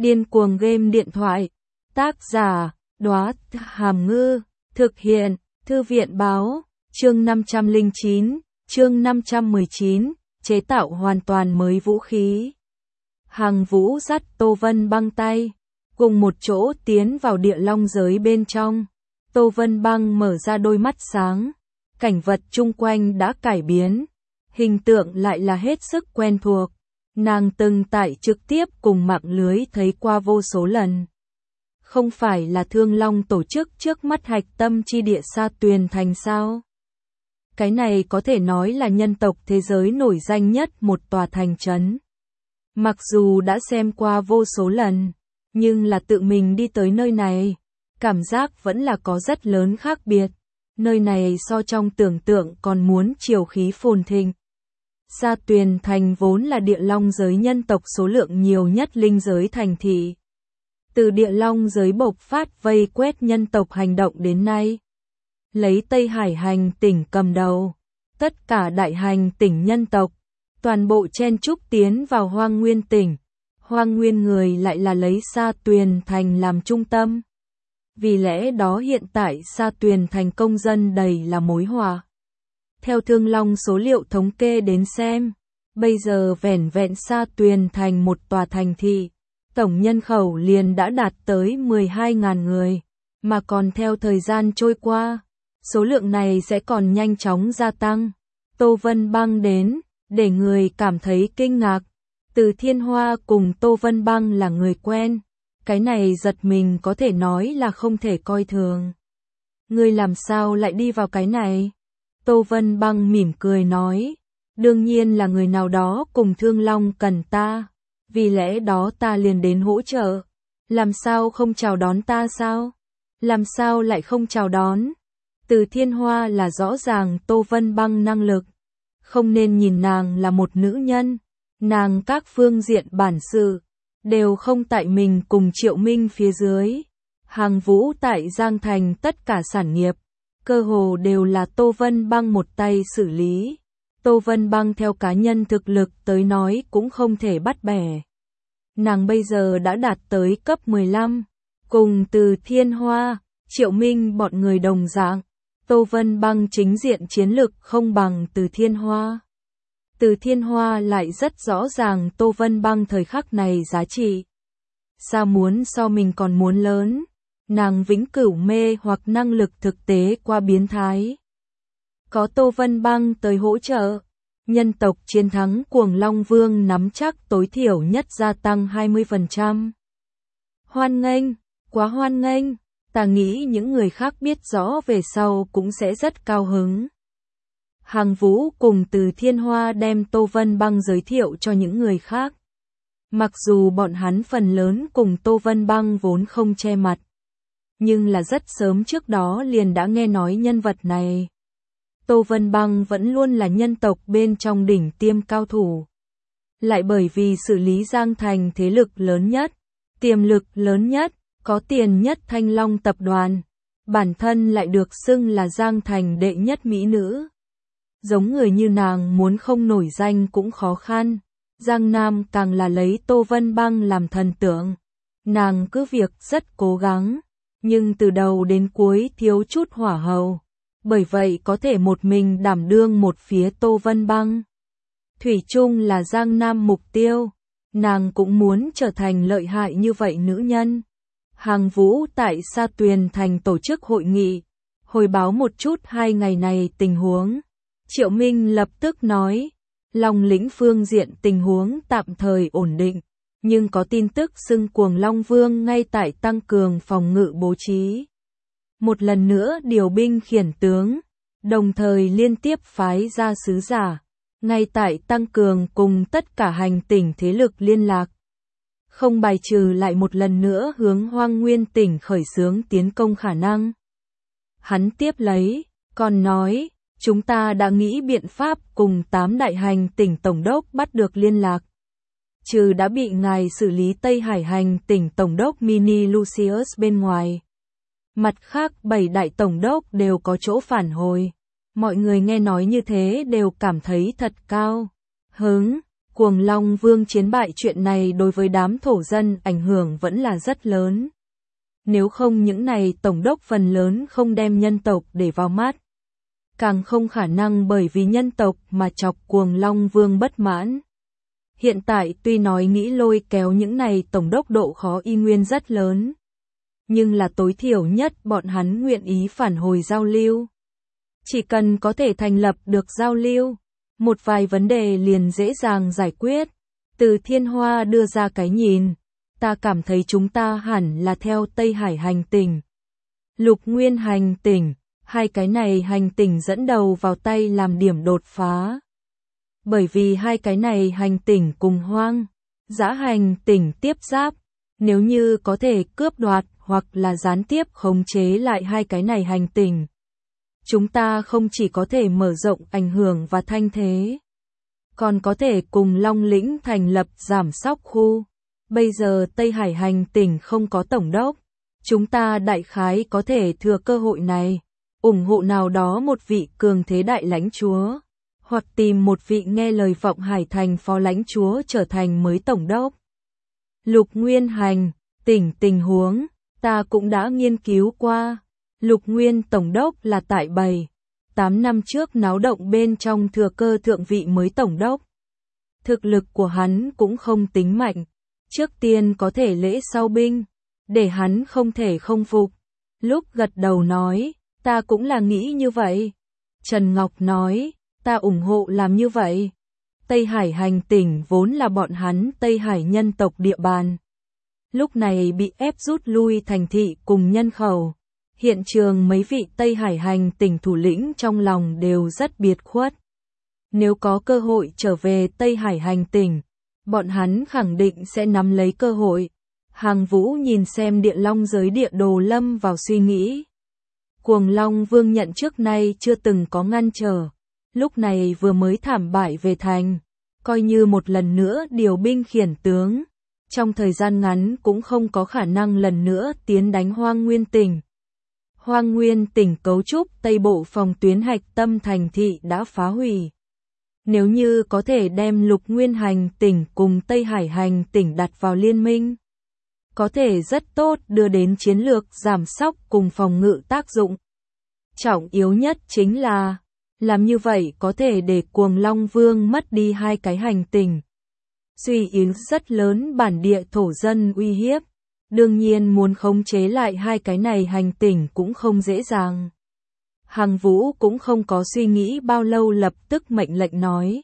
Điên cuồng game điện thoại. Tác giả, Đóa Hàm Ngư. Thực hiện, Thư viện báo. Chương 509, chương 519, chế tạo hoàn toàn mới vũ khí. Hàng Vũ dắt Tô Vân Băng tay, cùng một chỗ tiến vào địa long giới bên trong. Tô Vân Băng mở ra đôi mắt sáng, cảnh vật chung quanh đã cải biến, hình tượng lại là hết sức quen thuộc. Nàng từng tại trực tiếp cùng mạng lưới thấy qua vô số lần. Không phải là Thương Long tổ chức trước mắt hạch tâm chi địa Sa Tuyền Thành sao? Cái này có thể nói là nhân tộc thế giới nổi danh nhất một tòa thành trấn. Mặc dù đã xem qua vô số lần, nhưng là tự mình đi tới nơi này, cảm giác vẫn là có rất lớn khác biệt. Nơi này so trong tưởng tượng còn muốn chiều khí phồn thịnh. Sa Tuyền Thành vốn là địa long giới nhân tộc số lượng nhiều nhất linh giới thành thị. Từ địa long giới bộc phát vây quét nhân tộc hành động đến nay, lấy Tây Hải hành tỉnh cầm đầu, tất cả đại hành tỉnh nhân tộc, toàn bộ chen chúc tiến vào Hoang Nguyên tỉnh. Hoang Nguyên người lại là lấy Sa Tuyền Thành làm trung tâm. Vì lẽ đó hiện tại Sa Tuyền Thành công dân đầy là mối họa. Theo Thương Long số liệu thống kê đến xem, bây giờ vẻn vẹn Sa Tuyền Thành một tòa thành thị, tổng nhân khẩu liền đã đạt tới 12.000 người, mà còn theo thời gian trôi qua, số lượng này sẽ còn nhanh chóng gia tăng. Tô Vân Băng đến, để người cảm thấy kinh ngạc. Từ Thiên Hoa cùng Tô Vân Băng là người quen, cái này giật mình có thể nói là không thể coi thường. Ngươi làm sao lại đi vào cái này? Tô Vân Băng mỉm cười nói, đương nhiên là người nào đó cùng Thương Long cần ta, vì lẽ đó ta liền đến hỗ trợ. Làm sao không chào đón ta sao? Làm sao lại không chào đón? Từ Thiên Hoa là rõ ràng Tô Vân Băng năng lực, không nên nhìn nàng là một nữ nhân, nàng các phương diện bản sự đều không tại mình cùng Triệu Minh phía dưới. Hàng Vũ tại Giang Thành tất cả sản nghiệp, cơ hồ đều là Tô Vân Băng một tay xử lý. Tô Vân Băng theo cá nhân thực lực tới nói cũng không thể bắt bẻ. Nàng bây giờ đã đạt tới cấp 15, cùng Từ Thiên Hoa, Triệu Minh bọn người đồng dạng. Tô Vân Băng chính diện chiến lực không bằng Từ Thiên Hoa. Từ Thiên Hoa lại rất rõ ràng Tô Vân Băng thời khắc này giá trị. Sao muốn so mình còn muốn lớn, nàng vĩnh cửu mê hoặc năng lực thực tế qua biến thái. Có Tô Vân Băng tới hỗ trợ, nhân tộc chiến thắng Cuồng Long Vương nắm chắc tối thiểu nhất gia tăng 20%. Hoan nghênh, quá hoan nghênh, ta nghĩ những người khác biết rõ về sau cũng sẽ rất cao hứng. Hàng Vũ cùng Từ Thiên Hoa đem Tô Vân Băng giới thiệu cho những người khác. Mặc dù bọn hắn phần lớn cùng Tô Vân Băng vốn không che mặt, nhưng là rất sớm trước đó liền đã nghe nói nhân vật này. Tô Vân Băng vẫn luôn là nhân tộc bên trong đỉnh tiêm cao thủ. Lại bởi vì xử lý Giang Thành thế lực lớn nhất, tiềm lực lớn nhất, có tiền nhất Thanh Long tập đoàn, bản thân lại được xưng là Giang Thành đệ nhất mỹ nữ. Giống người như nàng muốn không nổi danh cũng khó khăn. Giang Nam càng là lấy Tô Vân Băng làm thần tượng. Nàng cứ việc rất cố gắng, nhưng từ đầu đến cuối thiếu chút hỏa hầu. Bởi vậy có thể một mình đảm đương một phía Tô Vân Băng. Thủy chung là Giang Nam mục tiêu. Nàng cũng muốn trở thành lợi hại như vậy nữ nhân. Hàng Vũ tại Sa Tuyền Thành tổ chức hội nghị, hồi báo một chút 2 ngày này tình huống. Triệu Minh lập tức nói, Long lĩnh phương diện tình huống tạm thời ổn định, nhưng có tin tức xưng Cuồng Long Vương ngay tại tăng cường phòng ngự bố trí. Một lần nữa điều binh khiển tướng, đồng thời liên tiếp phái ra sứ giả, ngay tại tăng cường cùng tất cả hành tỉnh thế lực liên lạc. Không bài trừ lại một lần nữa hướng Hoang Nguyên tỉnh khởi xướng tiến công khả năng. Hắn tiếp lấy, còn nói, chúng ta đã nghĩ biện pháp cùng 8 đại hành tỉnh tổng đốc bắt được liên lạc. Trừ đã bị ngài xử lý Tây Hải hành tỉnh tổng đốc Mini Lucius bên ngoài. Mặt khác 7 đại tổng đốc đều có chỗ phản hồi. Mọi người nghe nói như thế đều cảm thấy thật cao hứng. Cuồng Long Vương chiến bại chuyện này đối với đám thổ dân ảnh hưởng vẫn là rất lớn. Nếu không những này tổng đốc phần lớn không đem nhân tộc để vào mắt. Càng không khả năng bởi vì nhân tộc mà chọc Cuồng Long Vương bất mãn. Hiện tại tuy nói nghĩ lôi kéo những này tổng đốc độ khó y nguyên rất lớn. Nhưng là tối thiểu nhất bọn hắn nguyện ý phản hồi giao lưu. Chỉ cần có thể thành lập được giao lưu, một vài vấn đề liền dễ dàng giải quyết. Từ Thiên Hoa đưa ra cái nhìn, ta cảm thấy chúng ta hẳn là theo Tây Hải hành tinh, Lục Nguyên hành tinh, hai cái này hành tinh dẫn đầu vào tay làm điểm đột phá. Bởi vì hai cái này hành tinh cùng hoang dã hành tinh tiếp giáp, nếu như có thể cướp đoạt hoặc là gián tiếp khống chế lại hai cái này hành tinh, chúng ta không chỉ có thể mở rộng ảnh hưởng và thanh thế, còn có thể cùng Long Lĩnh thành lập giảm sóc khu. Bây giờ Tây Hải hành tinh không có tổng đốc, chúng ta đại khái có thể thừa cơ hội này, ủng hộ nào đó một vị cường thế đại lãnh chúa, hoặc tìm một vị nghe lời vọng Hải thành phó lãnh chúa trở thành mới tổng đốc. Lục Nguyên hành tinh tình huống, ta cũng đã nghiên cứu qua. Lục Nguyên tổng đốc là tại 7-8 năm trước náo động bên trong thừa cơ thượng vị mới tổng đốc. Thực lực của hắn cũng không tính mạnh, trước tiên có thể lễ sau binh, để hắn không thể không phục. Lúc gật đầu nói, ta cũng là nghĩ như vậy. Trần Ngọc nói, ta ủng hộ làm như vậy. Tây Hải hành tinh vốn là bọn hắn Tây Hải nhân tộc địa bàn. Lúc này bị ép rút lui thành thị cùng nhân khẩu. Hiện trường mấy vị Tây Hải hành tinh thủ lĩnh trong lòng đều rất biệt khuất. Nếu có cơ hội trở về Tây Hải hành tinh, bọn hắn khẳng định sẽ nắm lấy cơ hội. Hàng Vũ nhìn xem địa long giới địa đồ lâm vào suy nghĩ. Cuồng Long Vương nhận trước nay chưa từng có ngăn trở. Lúc này vừa mới thảm bại về thành, coi như một lần nữa điều binh khiển tướng. Trong thời gian ngắn cũng không có khả năng lần nữa tiến đánh Hoang Nguyên tỉnh. Hoang Nguyên tỉnh cấu trúc Tây Bộ phòng tuyến hạch tâm thành thị đã phá hủy. Nếu như có thể đem Lục Nguyên hành tỉnh cùng Tây Hải hành tỉnh đặt vào liên minh, có thể rất tốt đưa đến chiến lược giảm sóc cùng phòng ngự tác dụng. Trọng yếu nhất chính là, làm như vậy có thể để Cuồng Long Vương mất đi hai cái hành tinh. Suy yếu rất lớn bản địa thổ dân uy hiếp. Đương nhiên muốn khống chế lại hai cái này hành tinh cũng không dễ dàng. Hàng Vũ cũng không có suy nghĩ bao lâu lập tức mệnh lệnh nói.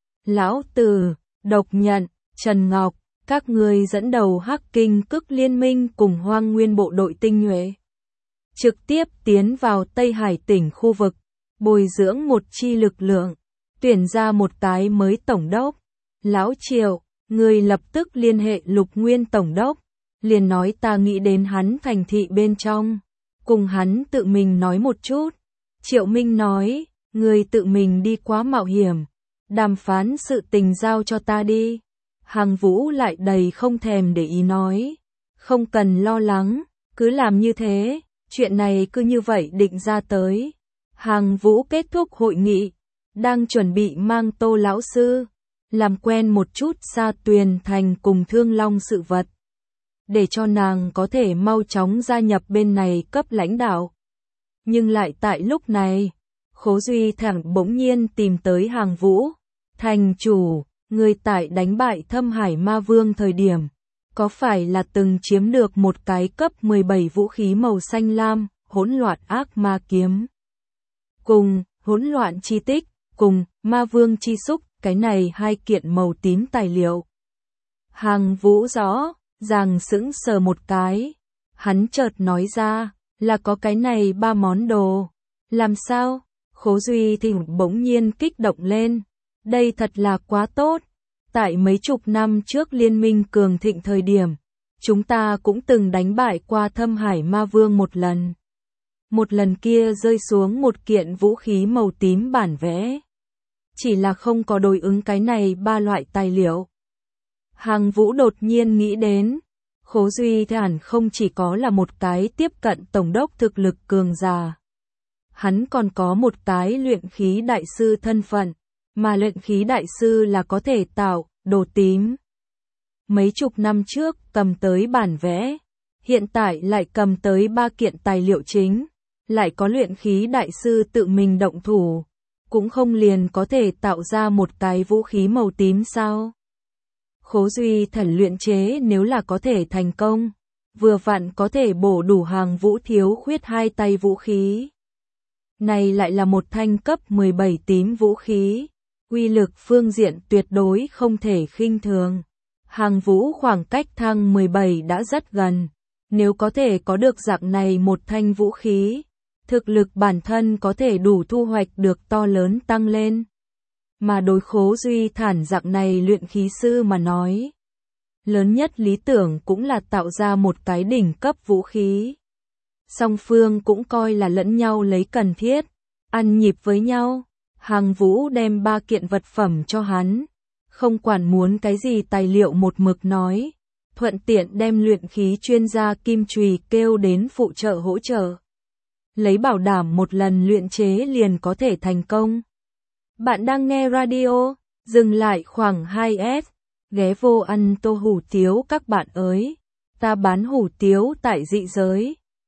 Lão Tử, Độc Nhận, Trần Ngọc, các ngươi dẫn đầu Hắc Kinh Cức liên minh cùng Hoang Nguyên bộ đội tinh nhuệ. Trực tiếp tiến vào Tây Hải tỉnh khu vực, bồi dưỡng một chi lực lượng, tuyển ra một cái mới tổng đốc. Lão Triệu, người lập tức liên hệ Lục Nguyên tổng đốc, liền nói ta nghĩ đến hắn thành thị bên trong, cùng hắn tự mình nói một chút. Triệu Minh nói, người tự mình đi quá mạo hiểm, đàm phán sự tình giao cho ta đi. Hàng Vũ lại đầy không thèm để ý nói, không cần lo lắng, cứ làm như thế, chuyện này cứ như vậy định ra tới. Hàng Vũ kết thúc hội nghị, đang chuẩn bị mang Tô lão sư làm quen một chút Sa Tuyền Thành cùng Thương Long sự vật, để cho nàng có thể mau chóng gia nhập bên này cấp lãnh đạo. Nhưng lại tại lúc này, Khố Duy thẳng bỗng nhiên tìm tới Hàng Vũ. Thành chủ, người tại đánh bại Thâm Hải Ma Vương thời điểm, có phải là từng chiếm được một cái cấp 17 vũ khí màu xanh lam, hỗn loạn ác ma kiếm, cùng hỗn loạn chi tích, cùng Ma Vương chi xúc, cái này hai kiện màu tím tài liệu. Hàng Vũ rõ ràng sững sờ một cái, hắn chợt nói ra, là có cái này ba món đồ. Làm sao? Khố Duy thì bỗng nhiên kích động lên. Đây thật là quá tốt. Tại mấy chục năm trước liên minh cường thịnh thời điểm, chúng ta cũng từng đánh bại qua Thâm Hải Ma Vương một lần. Một lần kia rơi xuống một kiện vũ khí màu tím bản vẽ. Chỉ là không có đối ứng cái này ba loại tài liệu. Hàng Vũ đột nhiên nghĩ đến, Khố Duy hẳn không chỉ có là một cái tiếp cận tổng đốc thực lực cường giả. Hắn còn có một cái luyện khí đại sư thân phận, mà luyện khí đại sư là có thể tạo đồ tím. Mấy chục năm trước cầm tới bản vẽ, hiện tại lại cầm tới 3 kiện tài liệu chính, lại có luyện khí đại sư tự mình động thủ, cũng không liền có thể tạo ra một cái vũ khí màu tím sao? Khố Duy Thần luyện chế nếu là có thể thành công, vừa vặn có thể bổ đủ Hàng Vũ thiếu khuyết 2 tay vũ khí. Này lại là một thanh cấp 17 tím vũ khí, uy lực phương diện tuyệt đối không thể khinh thường. Hàng Vũ khoảng cách thăng 17 đã rất gần, nếu có thể có được dạng này một thanh vũ khí, thực lực bản thân có thể đủ thu hoạch được to lớn tăng lên. Mà đối Khố Duy Thản dạng này luyện khí sư mà nói, lớn nhất lý tưởng cũng là tạo ra một cái đỉnh cấp vũ khí. Song phương cũng coi là lẫn nhau lấy cần thiết, ăn nhịp với nhau. Hàng Vũ đem 3 kiện vật phẩm cho hắn, không quản muốn cái gì tài liệu một mực nói, thuận tiện đem luyện khí chuyên gia Kim Chùy kêu đến phụ trợ hỗ trợ. Lấy bảo đảm một lần luyện chế liền có thể thành công. Bạn đang nghe radio, dừng lại khoảng 2S, ghé vô ăn tô hủ tiếu các bạn ơi, ta bán hủ tiếu tại dị giới.